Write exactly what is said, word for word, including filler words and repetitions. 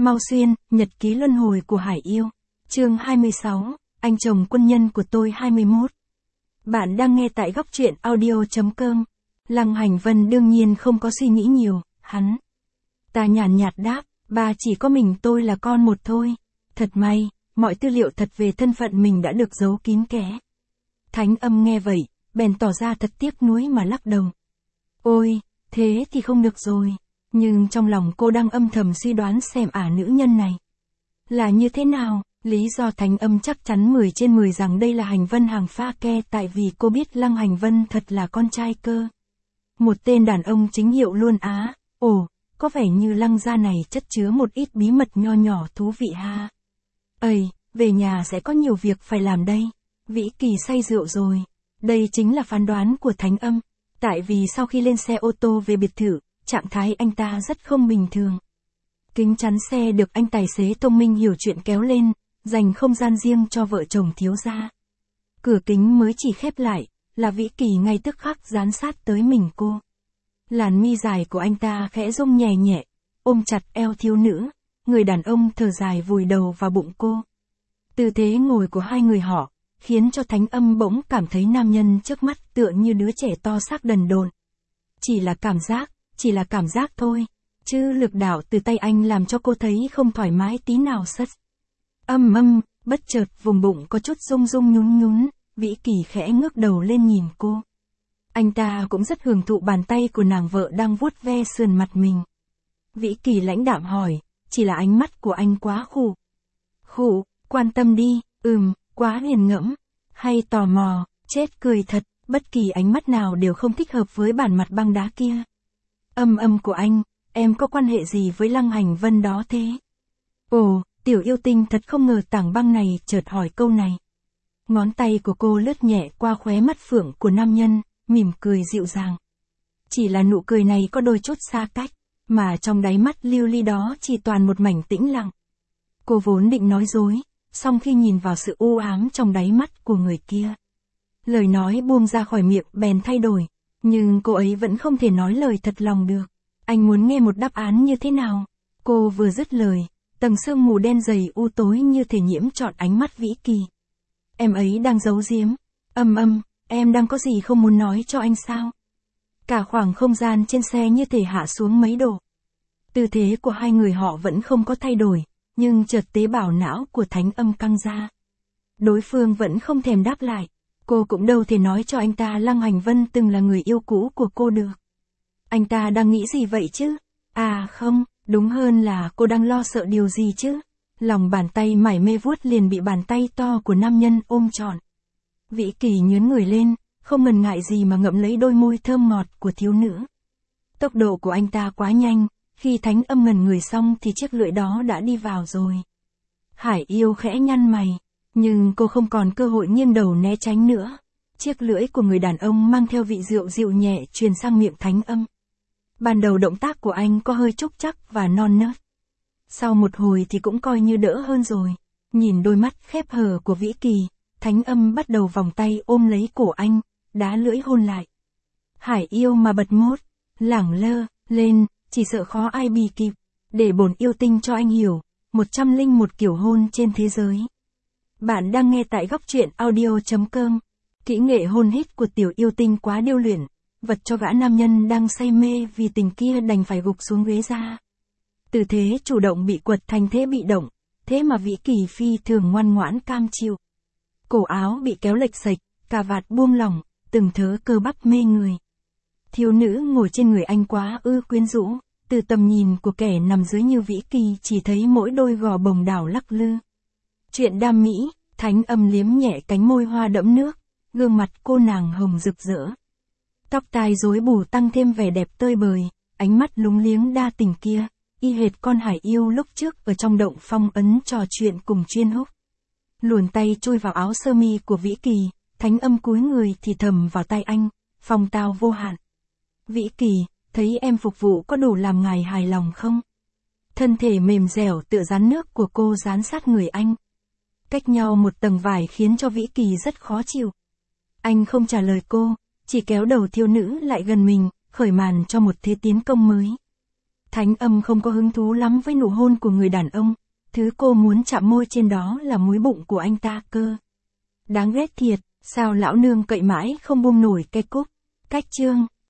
Mau Xuyên, nhật ký luân hồi của Hải Yêu. Chương hai mươi sáu, anh chồng quân nhân của tôi hai mươi mốt. Bạn đang nghe tại góc truyện audio chấm com. Lăng Hành Vân đương nhiên không có suy nghĩ nhiều, hắn. Ta nhàn nhạt đáp, ba chỉ có mình tôi là con một thôi. Thật may, mọi tư liệu thật về thân phận mình đã được giấu kín kẽ. Thánh Âm nghe vậy, bèn tỏ ra thật tiếc nuối mà lắc đầu. Ôi, thế thì không được rồi. Nhưng trong lòng cô đang âm thầm suy đoán xem ả nữ nhân này là như thế nào. Lý do Thánh Âm chắc chắn mười trên mười rằng đây là Hành Vân hàng pha ke, tại vì cô biết Lăng Hành Vân thật là con trai cơ. Một tên đàn ông chính hiệu luôn á. Ồ, có vẻ như Lăng gia này chất chứa một ít bí mật nho nhỏ thú vị ha. Ây, về nhà sẽ có nhiều việc phải làm đây. Vĩ Kỳ say rượu rồi. Đây chính là phán đoán của Thánh Âm. Tại vì sau khi lên xe ô tô về biệt thự, trạng thái anh ta rất không bình thường. Kính chắn xe được anh tài xế thông minh hiểu chuyện kéo lên, dành không gian riêng cho vợ chồng thiếu gia. Cửa kính mới chỉ khép lại, là Vĩ Kỳ ngay tức khắc dán sát tới mình cô. Làn mi dài của anh ta khẽ rung nhẹ nhẹ, ôm chặt eo thiếu nữ, người đàn ông thở dài vùi đầu vào bụng cô. Tư thế ngồi của hai người họ, khiến cho Thánh Âm bỗng cảm thấy nam nhân trước mắt tựa như đứa trẻ to xác đần độn. Chỉ là cảm giác, chỉ là cảm giác thôi, chứ lực đạo từ tay anh làm cho cô thấy không thoải mái tí nào sất. Âm âm, bất chợt vùng bụng có chút rung rung nhún nhún, Vĩ Kỳ khẽ ngước đầu lên nhìn cô. Anh ta cũng rất hưởng thụ bàn tay của nàng vợ đang vuốt ve sườn mặt mình. Vĩ Kỳ lãnh đạm hỏi, chỉ là ánh mắt của anh quá khụ. Khụ, quan tâm đi, ừm, quá nghiền ngẫm, hay tò mò, chết cười thật, bất kỳ ánh mắt nào đều không thích hợp với bản mặt băng đá kia. Âm âm của anh, em có quan hệ gì với Lăng Hành Vân đó thế? Ồ, tiểu yêu tinh thật không ngờ tảng băng này chợt hỏi câu này. Ngón tay của cô lướt nhẹ qua khóe mắt phượng của nam nhân, mỉm cười dịu dàng. Chỉ là nụ cười này có đôi chút xa cách, mà trong đáy mắt lưu ly đó chỉ toàn một mảnh tĩnh lặng. Cô vốn định nói dối, song khi nhìn vào sự u ám trong đáy mắt của người kia, lời nói buông ra khỏi miệng bèn thay đổi, nhưng cô ấy vẫn không thể nói lời thật lòng được. Anh muốn nghe một đáp án như thế nào? Cô vừa dứt lời, tầng sương mù đen dày u tối như thể nhiễm trọn ánh mắt Vĩ Kỳ. Em ấy đang giấu giếm. Âm âm, em đang có gì không muốn nói cho anh sao? Cả khoảng không gian trên xe như thể hạ xuống mấy độ. Tư thế của hai người họ vẫn không có thay đổi, nhưng chợt tế bào não của Thánh Âm căng ra. Đối phương vẫn không thèm đáp lại. Cô cũng đâu thể nói cho anh ta Lăng Hành Vân từng là người yêu cũ của cô được. Anh ta đang nghĩ gì vậy chứ? À không, đúng hơn là cô đang lo sợ điều gì chứ? Lòng bàn tay mải mê vuốt liền bị bàn tay to của nam nhân ôm trọn. Vĩ Kỳ nhướng người lên, không ngần ngại gì mà ngậm lấy đôi môi thơm ngọt của thiếu nữ. Tốc độ của anh ta quá nhanh, khi Thánh Âm ngần người xong thì chiếc lưỡi đó đã đi vào rồi. Hải Yêu khẽ nhăn mày, nhưng cô không còn cơ hội nghiêng đầu né tránh nữa. Chiếc lưỡi của người đàn ông mang theo vị rượu dịu nhẹ truyền sang miệng Thánh Âm. Ban đầu động tác của anh có hơi trúc trắc và non nớt. Sau một hồi thì cũng coi như đỡ hơn rồi. Nhìn đôi mắt khép hờ của Vĩ Kỳ, Thánh Âm bắt đầu vòng tay ôm lấy cổ anh, đá lưỡi hôn lại. Hải Yêu mà bật mốt, lẳng lơ, lên, chỉ sợ khó ai bì kịp. Để bổn yêu tinh cho anh hiểu, một trăm linh một kiểu hôn trên thế giới. Bạn đang nghe tại góc truyện audio chấm com. Kỹ nghệ hôn hít của tiểu yêu tinh quá điêu luyện, vật cho gã nam nhân đang say mê vì tình kia đành phải gục xuống ghế ra. Từ thế chủ động bị quật thành thế bị động, thế mà Vĩ Kỳ phi thường ngoan ngoãn cam chịu. Cổ áo bị kéo lệch sạch, cà vạt buông lỏng, từng thớ cơ bắp mê người. Thiếu nữ ngồi trên người anh quá ư quyến rũ, từ tầm nhìn của kẻ nằm dưới như Vĩ Kỳ chỉ thấy mỗi đôi gò bồng đảo lắc lư. Chuyện đam mỹ, Thánh Âm liếm nhẹ cánh môi hoa đẫm nước, gương mặt cô nàng hồng rực rỡ. Tóc tai rối bù tăng thêm vẻ đẹp tơi bời, ánh mắt lúng liếng đa tình kia, y hệt con Hải Yêu lúc trước ở trong động phong ấn trò chuyện cùng Chuyên Húc. Luồn tay chui vào áo sơ mi của Vĩ Kỳ, Thánh Âm cúi người thì thầm vào tai anh, phong tao vô hạn. Vĩ Kỳ, thấy em phục vụ có đủ làm ngài hài lòng không? Thân thể mềm dẻo tựa rán nước của cô dán sát người anh. Cách nhau một tầng vải khiến cho Vĩ Kỳ rất khó chịu. Anh không trả lời cô, chỉ kéo đầu thiếu nữ lại gần mình, khởi màn cho một thế tiến công mới. Thánh Âm không có hứng thú lắm với nụ hôn của người đàn ông, thứ cô muốn chạm môi trên đó là múi bụng của anh ta cơ. Đáng ghét thiệt, sao lão nương cậy mãi không buông nổi cây cúc. Cách chương